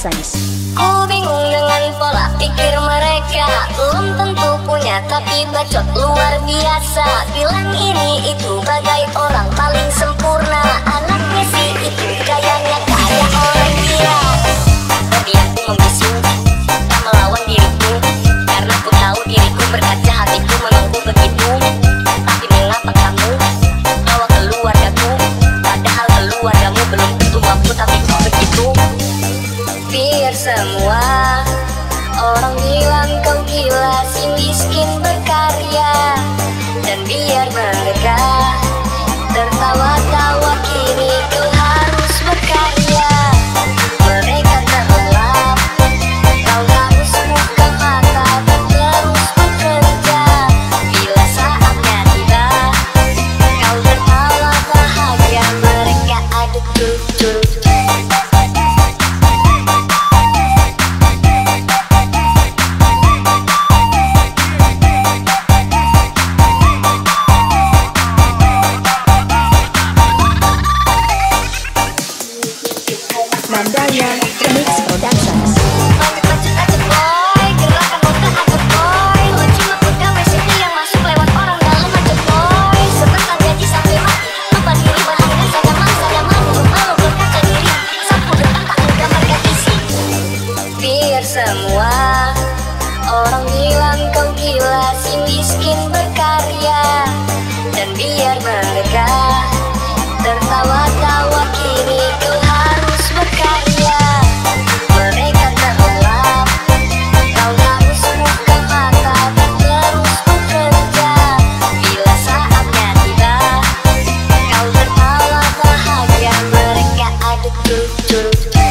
Productions. Ku bingung dengan pola pikir mereka. Belum tentu punya tapi bacot luar biasa. Bilang ini itu bagai orang paling sempurna. Anaknya sih itu gayanya kayak orang gila. Tapi aku membisu, tak melawan diriku. Karena ku tahu diriku berkaca, hatiku memangku begitu. Tapi mengapa kamu bawa keluargaku? Padahal keluargamu belum tentu mampu, tapi kok begitu. Biar semua orang bilang kau gila, si miskin berkarya. Dan biar mereka tertawa-tawa, kini kau harus berkarya. Mereka terlelap, kau harus buka mata dan terus bekerja. Bila saatnya tiba, kau tertawa bahagia. Mereka aduk tutur. Mandala Remix Productions. Biar semua orang bilang kau gila, si miskin berkarya. Dan biar mereka tertawa-tawa, kini kau harus berkarya. Mereka terlelap, kau harus buka mata dan terus bekerja. Bila saatnya tiba, kau tertawa bahagia. Mereka aduk tutur.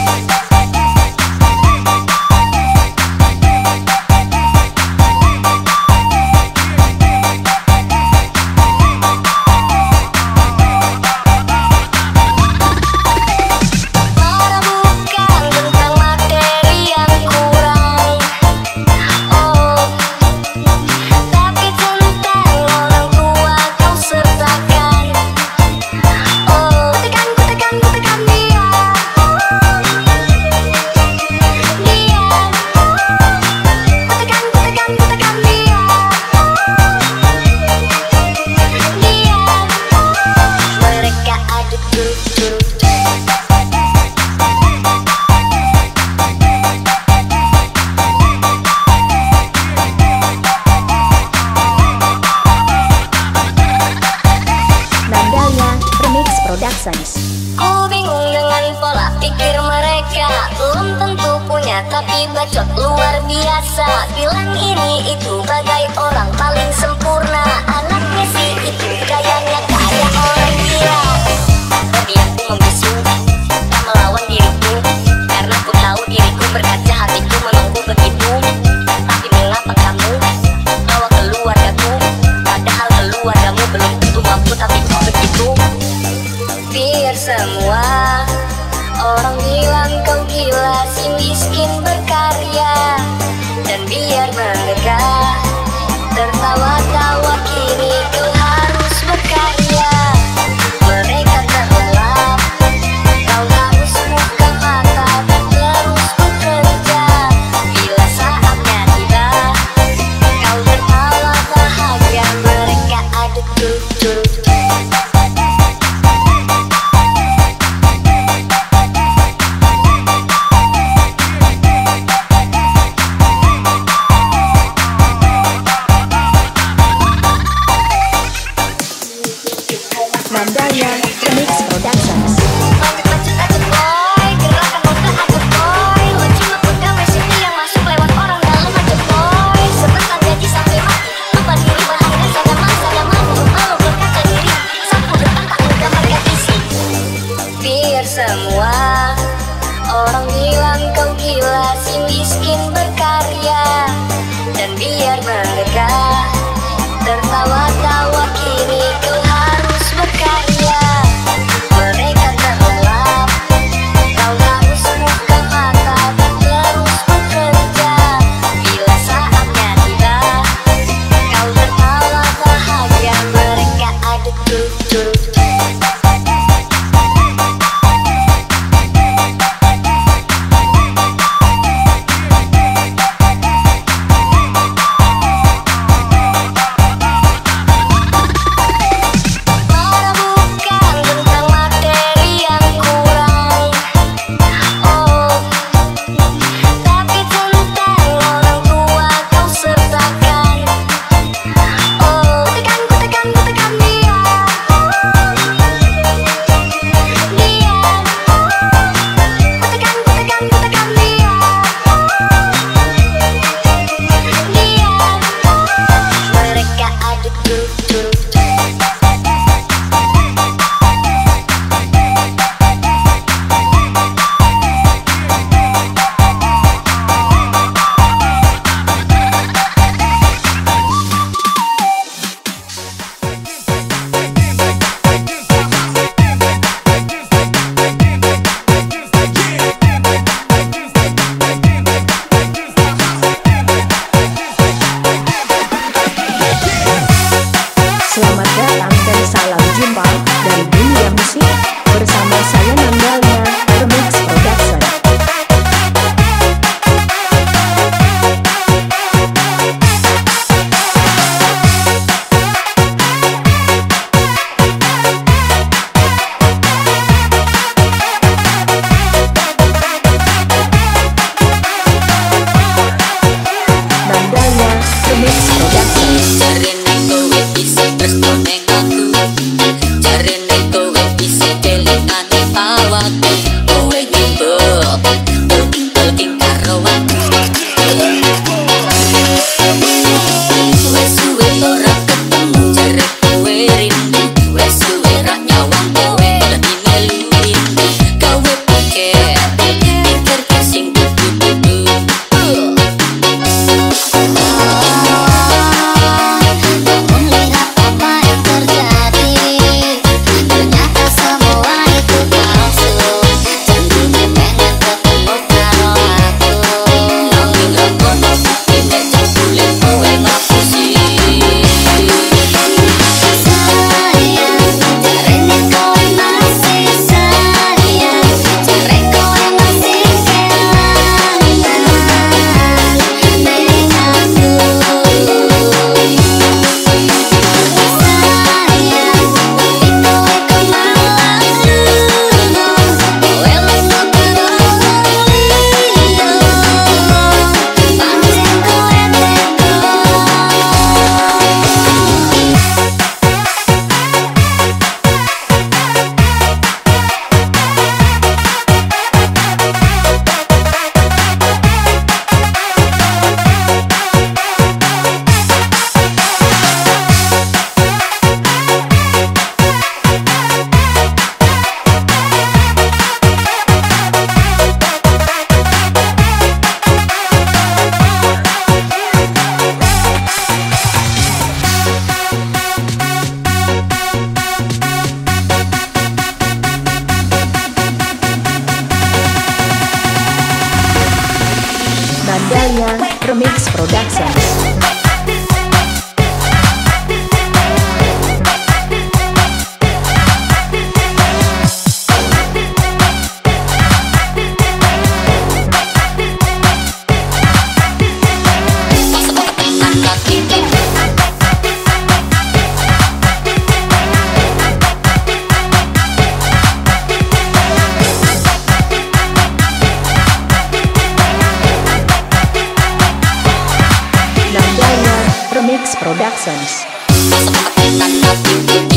Mandala Remix Productions. Ku bingung dengan pola pikir mereka. Belum tentu punya tapi bacot luar biasa. Bilang ini itu bagai orang paling sempurna. Anaknya sih itu gayanya kayak orang gila. Tapi aku membisu, tak melawan diriku. Karena ku tahu diriku berkaca, hatiku memangku begitu. Tapi mengapa kamu bawa keluargaku? Padahal keluargamu belum tentu mampu, tapi kok begitu. Biar semua orang bilang kau gila, si miskin berkarya. Dan biar mereka tertawa-tawa, kini kau harus berkarya. Mereka terlelap, kau harus buka mata dan terus bekerja. Bila saatnya tiba, kau tertawa bahagia. Mereka aduk tutur. Mandala Remix Productions. Biar semua orang bilang kau gila, si miskin berkarya. Dan biar mereka tertawa-tawa, kini kau harus berkarya. Mereka terlelap, kau harus buka mata dan terus bekerja. Bila saatnya tiba, kau tertawa bahagia. Mereka aduk tutur. Remix Productions. Remix Productions.